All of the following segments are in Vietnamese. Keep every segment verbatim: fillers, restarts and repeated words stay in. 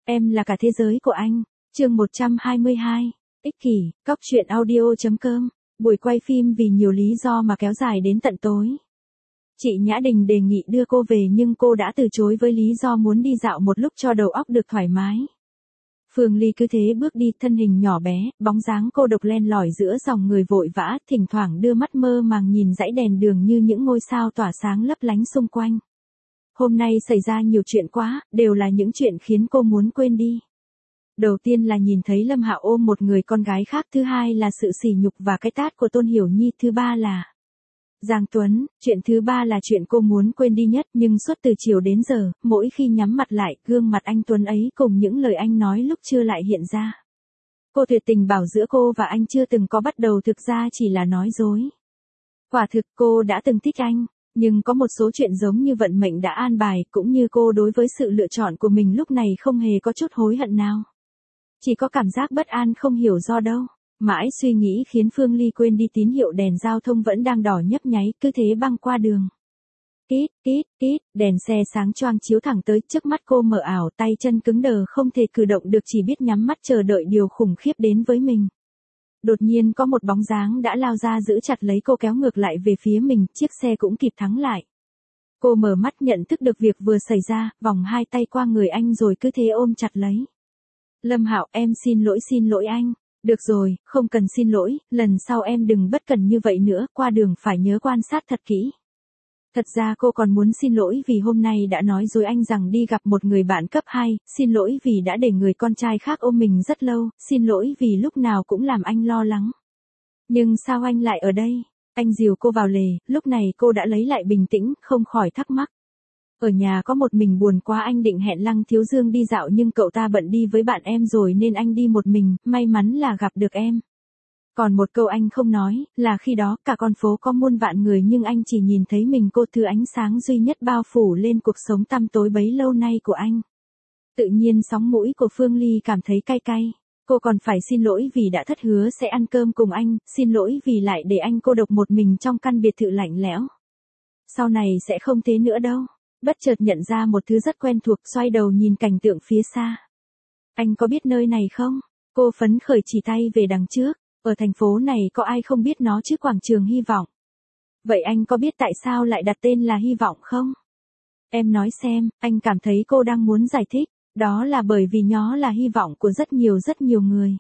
Em là cả thế giới của anh. Chương một trăm hai mươi hai. Ích kỷ, cóc truyện audio.com. Buổi quay phim vì nhiều lý do mà kéo dài đến tận tối. Chị Nhã Đình đề nghị đưa cô về nhưng cô đã từ chối với lý do muốn đi dạo một lúc cho đầu óc được thoải mái. Phương Ly cứ thế bước đi, thân hình nhỏ bé, bóng dáng cô độc len lỏi giữa dòng người vội vã, thỉnh thoảng đưa mắt mơ màng nhìn dãy đèn đường như những ngôi sao tỏa sáng lấp lánh xung quanh. Hôm nay xảy ra nhiều chuyện quá, đều là những chuyện khiến cô muốn quên đi. Đầu tiên là nhìn thấy Lâm Hạo ôm một người con gái khác, thứ hai là sự sỉ nhục và cái tát của Tôn Hiểu Nhi, thứ ba là Giang Tuấn, chuyện thứ ba là chuyện cô muốn quên đi nhất, nhưng suốt từ chiều đến giờ, mỗi khi nhắm mặt lại, gương mặt anh Tuấn ấy cùng những lời anh nói lúc trưa lại hiện ra. Cô tuyệt tình bảo giữa cô và anh chưa từng có bắt đầu, thực ra chỉ là nói dối. Quả thực cô đã từng thích anh, nhưng có một số chuyện giống như vận mệnh đã an bài, cũng như cô đối với sự lựa chọn của mình lúc này không hề có chút hối hận nào. Chỉ có cảm giác bất an không hiểu do đâu. Mãi suy nghĩ khiến Phương Ly quên đi tín hiệu đèn giao thông vẫn đang đỏ nhấp nháy, cứ thế băng qua đường. Tít, tít, tít, đèn xe sáng choang chiếu thẳng tới, trước mắt cô mờ ảo, tay chân cứng đờ không thể cử động được, chỉ biết nhắm mắt chờ đợi điều khủng khiếp đến với mình. Đột nhiên có một bóng dáng đã lao ra giữ chặt lấy cô, kéo ngược lại về phía mình, chiếc xe cũng kịp thắng lại. Cô mở mắt nhận thức được việc vừa xảy ra, vòng hai tay qua người anh rồi cứ thế ôm chặt lấy. Lâm Hạo, em xin lỗi xin lỗi anh. Được rồi, không cần xin lỗi, lần sau em đừng bất cẩn như vậy nữa, qua đường phải nhớ quan sát thật kỹ. Thật ra cô còn muốn xin lỗi vì hôm nay đã nói dối anh rằng đi gặp một người bạn cấp hai, xin lỗi vì đã để người con trai khác ôm mình rất lâu, xin lỗi vì lúc nào cũng làm anh lo lắng. Nhưng sao anh lại ở đây? Anh dìu cô vào lề, lúc này cô đã lấy lại bình tĩnh, không khỏi thắc mắc. Ở nhà có một mình buồn quá, anh định hẹn Lăng Thiếu Dương đi dạo nhưng cậu ta bận đi với bạn em rồi nên anh đi một mình, may mắn là gặp được em. Còn một câu anh không nói, là khi đó cả con phố có muôn vạn người nhưng anh chỉ nhìn thấy mình cô, thứ ánh sáng duy nhất bao phủ lên cuộc sống tăm tối bấy lâu nay của anh. Tự nhiên sóng mũi của Phương Ly cảm thấy cay cay. Cô còn phải xin lỗi vì đã thất hứa sẽ ăn cơm cùng anh, xin lỗi vì lại để anh cô độc một mình trong căn biệt thự lạnh lẽo. Sau này sẽ không thế nữa đâu. Bất chợt nhận ra một thứ rất quen thuộc, xoay đầu nhìn cảnh tượng phía xa. Anh có biết nơi này không? Cô phấn khởi chỉ tay về đằng trước. Ở thành phố này có ai không biết nó chứ, quảng trường hy vọng. Vậy anh có biết tại sao lại đặt tên là hy vọng không? Em nói xem, anh cảm thấy cô đang muốn giải thích. Đó là bởi vì nó là hy vọng của rất nhiều rất nhiều người.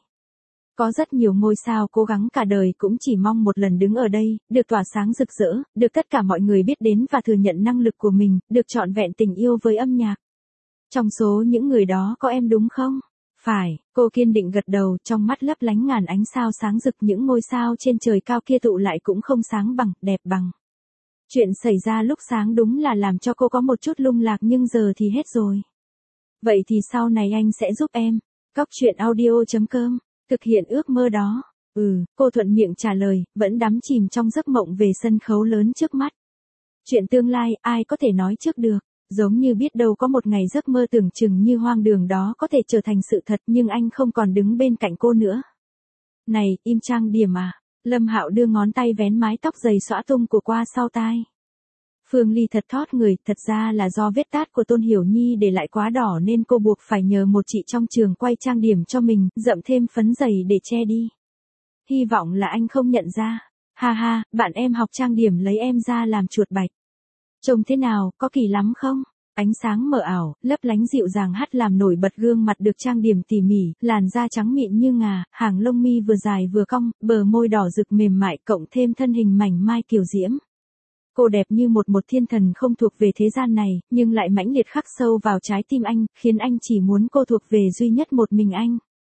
Có rất nhiều ngôi sao cố gắng cả đời cũng chỉ mong một lần đứng ở đây, được tỏa sáng rực rỡ, được tất cả mọi người biết đến và thừa nhận năng lực của mình, được trọn vẹn tình yêu với âm nhạc. Trong số những người đó có em đúng không? Phải, cô kiên định gật đầu, trong mắt lấp lánh ngàn ánh sao sáng rực, những ngôi sao trên trời cao kia tụ lại cũng không sáng bằng, đẹp bằng. Chuyện xảy ra lúc sáng đúng là làm cho cô có một chút lung lạc nhưng giờ thì hết rồi. Vậy thì sau này anh sẽ giúp em. Cóc truyện audio.com. Thực hiện ước mơ đó. Ừ, cô thuận miệng trả lời, vẫn đắm chìm trong giấc mộng về sân khấu lớn trước mắt. Chuyện tương lai, ai có thể nói trước được. Giống như biết đâu có một ngày giấc mơ tưởng chừng như hoang đường đó có thể trở thành sự thật, nhưng anh không còn đứng bên cạnh cô nữa. Này, im trang điểm à? Lâm Hạo đưa ngón tay vén mái tóc dày xõa tung của qua sau tai. Phương Ly thật thót người, thật ra là do vết tát của Tôn Hiểu Nhi để lại quá đỏ nên cô buộc phải nhờ một chị trong trường quay trang điểm cho mình, dậm thêm phấn dày để che đi. Hy vọng là anh không nhận ra. Ha ha, bạn em học trang điểm lấy em ra làm chuột bạch. Trông thế nào, có kỳ lắm không? Ánh sáng mờ ảo, lấp lánh dịu dàng hắt làm nổi bật gương mặt được trang điểm tỉ mỉ, làn da trắng mịn như ngà, hàng lông mi vừa dài vừa cong, bờ môi đỏ rực mềm mại cộng thêm thân hình mảnh mai kiều diễm. Cô đẹp như một một thiên thần không thuộc về thế gian này, nhưng lại mãnh liệt khắc sâu vào trái tim anh, khiến anh chỉ muốn cô thuộc về duy nhất một mình anh.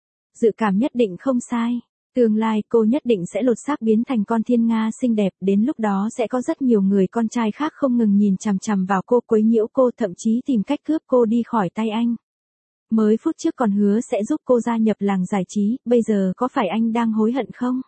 Dự cảm nhất định không sai. Tương lai cô nhất định sẽ lột xác biến thành con thiên nga xinh đẹp, đến lúc đó sẽ có rất nhiều người con trai khác không ngừng nhìn chằm chằm vào cô, quấy nhiễu cô, thậm chí tìm cách cướp cô đi khỏi tay anh. Mới phút trước còn hứa sẽ giúp cô gia nhập làng giải trí, bây giờ có phải anh đang hối hận không?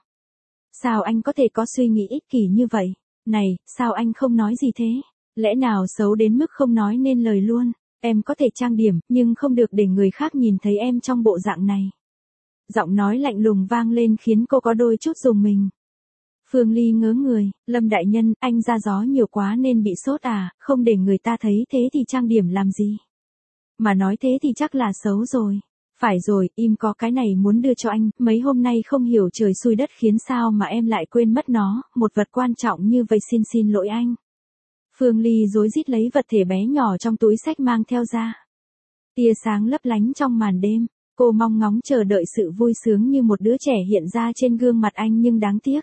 Sao anh có thể có suy nghĩ ích kỷ như vậy? Này, sao anh không nói gì thế? Lẽ nào xấu đến mức không nói nên lời luôn? Em có thể trang điểm, nhưng không được để người khác nhìn thấy em trong bộ dạng này. Giọng nói lạnh lùng vang lên khiến cô có đôi chút rùng mình. Phương Ly ngớ người, Lâm đại nhân, anh ra gió nhiều quá nên bị sốt à, không để người ta thấy thế thì trang điểm làm gì? Mà nói thế thì chắc là xấu rồi. Phải rồi, im có cái này muốn đưa cho anh, mấy hôm nay không hiểu trời xui đất khiến sao mà em lại quên mất nó, một vật quan trọng như vậy xin xin lỗi anh. Phương Ly rối rít lấy vật thể bé nhỏ trong túi xách mang theo ra. Tia sáng lấp lánh trong màn đêm, cô mong ngóng chờ đợi sự vui sướng như một đứa trẻ hiện ra trên gương mặt anh nhưng đáng tiếc.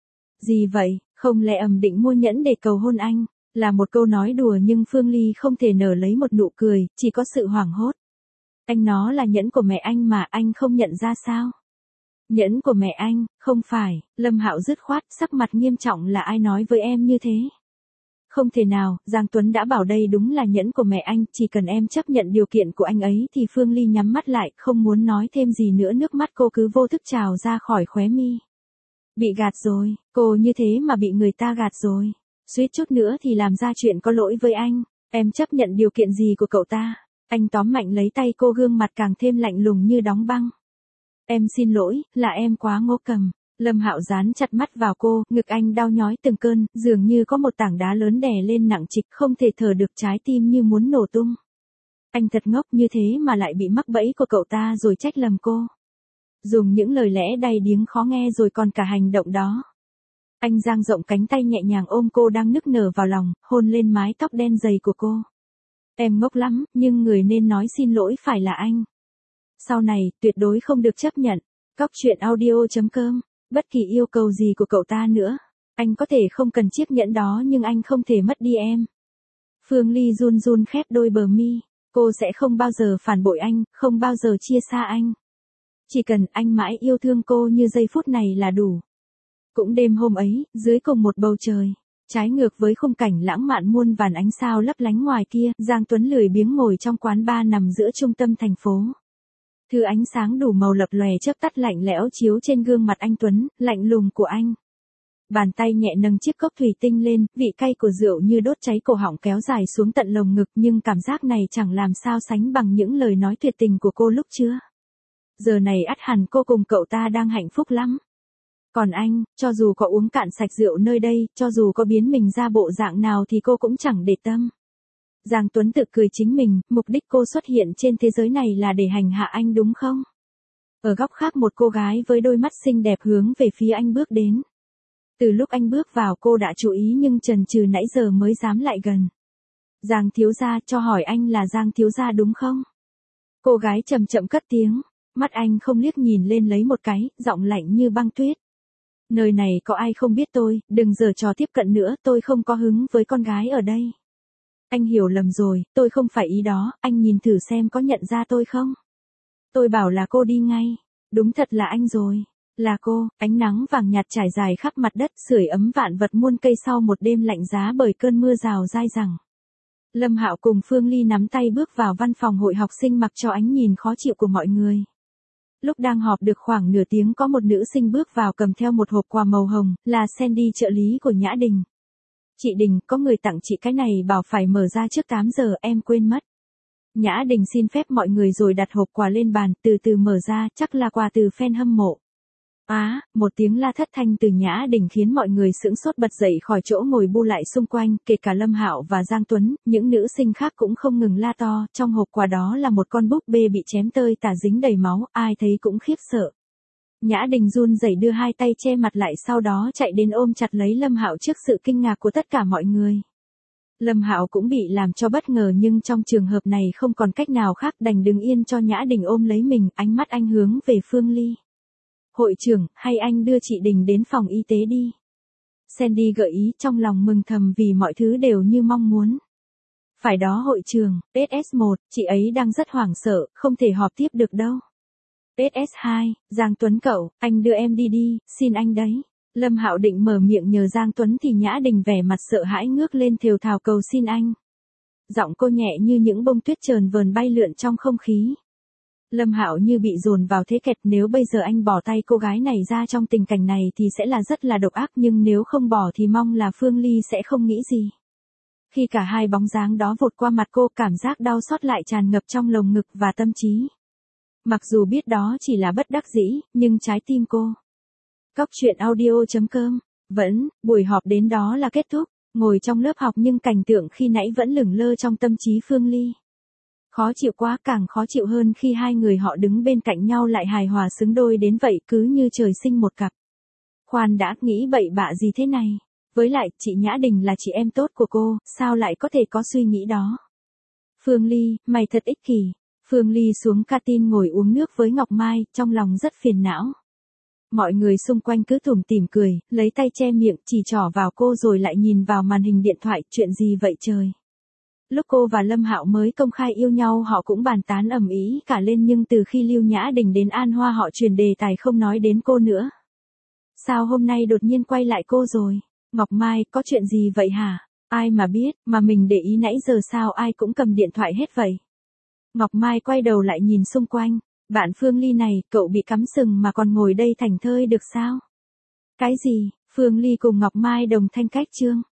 Gì vậy, không lẽ ầm định mua nhẫn để cầu hôn anh? Là một câu nói đùa nhưng Phương Ly không thể nở lấy một nụ cười, chỉ có sự hoảng hốt. Anh nó là nhẫn của mẹ anh mà anh không nhận ra sao? Nhẫn của mẹ anh, không phải, Lâm Hạo dứt khoát, sắc mặt nghiêm trọng là ai nói với em như thế? Không thể nào, Giang Tuấn đã bảo đây đúng là nhẫn của mẹ anh, chỉ cần em chấp nhận điều kiện của anh ấy thì Phương Ly nhắm mắt lại, không muốn nói thêm gì nữa, nước mắt cô cứ vô thức trào ra khỏi khóe mi. Bị gạt rồi, cô như thế mà bị người ta gạt rồi. Suýt chút nữa thì làm ra chuyện có lỗi với anh, em chấp nhận điều kiện gì của cậu ta? Anh tóm mạnh lấy tay cô, gương mặt càng thêm lạnh lùng như đóng băng. Em xin lỗi, là em quá ngỗ cầm. Lâm Hạo dán chặt mắt vào cô, ngực anh đau nhói từng cơn, dường như có một tảng đá lớn đè lên nặng trịch, không thể thở được, trái tim như muốn nổ tung. Anh thật ngốc, như thế mà lại bị mắc bẫy của cậu ta rồi trách lầm cô. Dùng những lời lẽ đầy điếng khó nghe rồi còn cả hành động đó. Anh dang rộng cánh tay nhẹ nhàng ôm cô đang nức nở vào lòng, hôn lên mái tóc đen dày của cô. Em ngốc lắm, nhưng người nên nói xin lỗi phải là anh. Sau này, tuyệt đối không được chấp nhận. Cóc truyện audio chấm com, bất kỳ yêu cầu gì của cậu ta nữa. Anh có thể không cần chiếc nhẫn đó nhưng anh không thể mất đi em. Phương Ly run run khép đôi bờ mi. Cô sẽ không bao giờ phản bội anh, không bao giờ chia xa anh. Chỉ cần anh mãi yêu thương cô như giây phút này là đủ. Cũng đêm hôm ấy, dưới cùng một bầu trời, trái ngược với khung cảnh lãng mạn muôn vàn ánh sao lấp lánh ngoài kia, Giang Tuấn lười biếng ngồi trong quán bar nằm giữa trung tâm thành phố. Thứ ánh sáng đủ màu lập lòe chớp tắt lạnh lẽo chiếu trên gương mặt anh Tuấn, lạnh lùng của anh. Bàn tay nhẹ nâng chiếc cốc thủy tinh lên, vị cay của rượu như đốt cháy cổ họng kéo dài xuống tận lồng ngực, nhưng cảm giác này chẳng làm sao sánh bằng những lời nói tuyệt tình của cô lúc trước. Giờ này ắt hẳn cô cùng cậu ta đang hạnh phúc lắm. Còn anh, cho dù có uống cạn sạch rượu nơi đây, cho dù có biến mình ra bộ dạng nào thì cô cũng chẳng để tâm. Giang Tuấn tự cười chính mình, mục đích cô xuất hiện trên thế giới này là để hành hạ anh đúng không? Ở góc khác một cô gái với đôi mắt xinh đẹp hướng về phía anh bước đến. Từ lúc anh bước vào cô đã chú ý nhưng chần chừ nãy giờ mới dám lại gần. Giang thiếu gia, cho hỏi anh là Giang thiếu gia đúng không? Cô gái chậm chậm cất tiếng, mắt anh không liếc nhìn lên lấy một cái, giọng lạnh như băng tuyết. Nơi này có ai không biết tôi, đừng giở trò tiếp cận nữa, tôi không có hứng với con gái ở đây. Anh hiểu lầm rồi, tôi không phải ý đó, anh nhìn thử xem có nhận ra tôi không? Tôi bảo là cô đi ngay. Đúng thật là anh rồi. Là cô, ánh nắng vàng nhạt trải dài khắp mặt đất, sưởi ấm vạn vật muôn cây sau một đêm lạnh giá bởi cơn mưa rào dai dẳng. Lâm Hạo cùng Phương Ly nắm tay bước vào văn phòng hội học sinh mặc cho ánh nhìn khó chịu của mọi người. Lúc đang họp được khoảng nửa tiếng có một nữ sinh bước vào cầm theo một hộp quà màu hồng, là Sandy trợ lý của Nhã Đình. Chị Đình, có người tặng chị cái này bảo phải mở ra trước tám giờ, em quên mất. Nhã Đình xin phép mọi người rồi đặt hộp quà lên bàn, từ từ mở ra, chắc là quà từ fan hâm mộ. Á, à, một tiếng la thất thanh từ Nhã Đình khiến mọi người sững sốt bật dậy khỏi chỗ ngồi bu lại xung quanh, kể cả Lâm Hạo và Giang Tuấn, những nữ sinh khác cũng không ngừng la to, trong hộp quà đó là một con búp bê bị chém tơi tả dính đầy máu, ai thấy cũng khiếp sợ. Nhã Đình run rẩy đưa hai tay che mặt lại, sau đó chạy đến ôm chặt lấy Lâm Hạo trước sự kinh ngạc của tất cả mọi người. Lâm Hạo cũng bị làm cho bất ngờ nhưng trong trường hợp này không còn cách nào khác, đành đứng yên cho Nhã Đình ôm lấy mình, ánh mắt anh hướng về Phương Ly. Hội trưởng, hay anh đưa chị Đình đến phòng y tế đi. Sandy gợi ý, trong lòng mừng thầm vì mọi thứ đều như mong muốn. Phải đó hội trưởng, ét ét một, chị ấy đang rất hoảng sợ, không thể họp tiếp được đâu. ét ét hai, Giang Tuấn cậu, anh đưa em đi đi, xin anh đấy. Lâm Hạo định mở miệng nhờ Giang Tuấn thì Nhã Đình vẻ mặt sợ hãi ngước lên thều thào cầu xin anh. Giọng cô nhẹ như những bông tuyết trờn vờn bay lượn trong không khí. Lâm Hạo như bị dồn vào thế kẹt, nếu bây giờ anh bỏ tay cô gái này ra trong tình cảnh này thì sẽ là rất là độc ác, nhưng nếu không bỏ thì mong là Phương Ly sẽ không nghĩ gì. Khi cả hai bóng dáng đó vụt qua mặt cô, cảm giác đau xót lại tràn ngập trong lồng ngực và tâm trí. Mặc dù biết đó chỉ là bất đắc dĩ, nhưng trái tim cô. Cóc truyện audio chấm com, vẫn, buổi họp đến đó là kết thúc, ngồi trong lớp học nhưng cảnh tượng khi nãy vẫn lửng lơ trong tâm trí Phương Ly. Khó chịu quá, càng khó chịu hơn khi hai người họ đứng bên cạnh nhau lại hài hòa xứng đôi đến vậy, cứ như trời sinh một cặp. Khoan đã, nghĩ bậy bạ gì thế này? Với lại, chị Nhã Đình là chị em tốt của cô, sao lại có thể có suy nghĩ đó? Phương Ly, mày thật ích kỷ. Phương Ly xuống canteen ngồi uống nước với Ngọc Mai, trong lòng rất phiền não. Mọi người xung quanh cứ tủm tỉm cười, lấy tay che miệng, chỉ trỏ vào cô rồi lại nhìn vào màn hình điện thoại, chuyện gì vậy trời? Lúc cô và Lâm Hạo mới công khai yêu nhau họ cũng bàn tán ầm ĩ cả lên, nhưng từ khi Lưu Nhã Đình đến An Hoa họ chuyển đề tài không nói đến cô nữa. Sao hôm nay đột nhiên quay lại cô rồi? Ngọc Mai, có chuyện gì vậy hả? Ai mà biết, mà mình để ý nãy giờ sao ai cũng cầm điện thoại hết vậy? Ngọc Mai quay đầu lại nhìn xung quanh. Bạn Phương Ly này, cậu bị cắm sừng mà còn ngồi đây thảnh thơi được sao? Cái gì? Phương Ly cùng Ngọc Mai đồng thanh cách chương.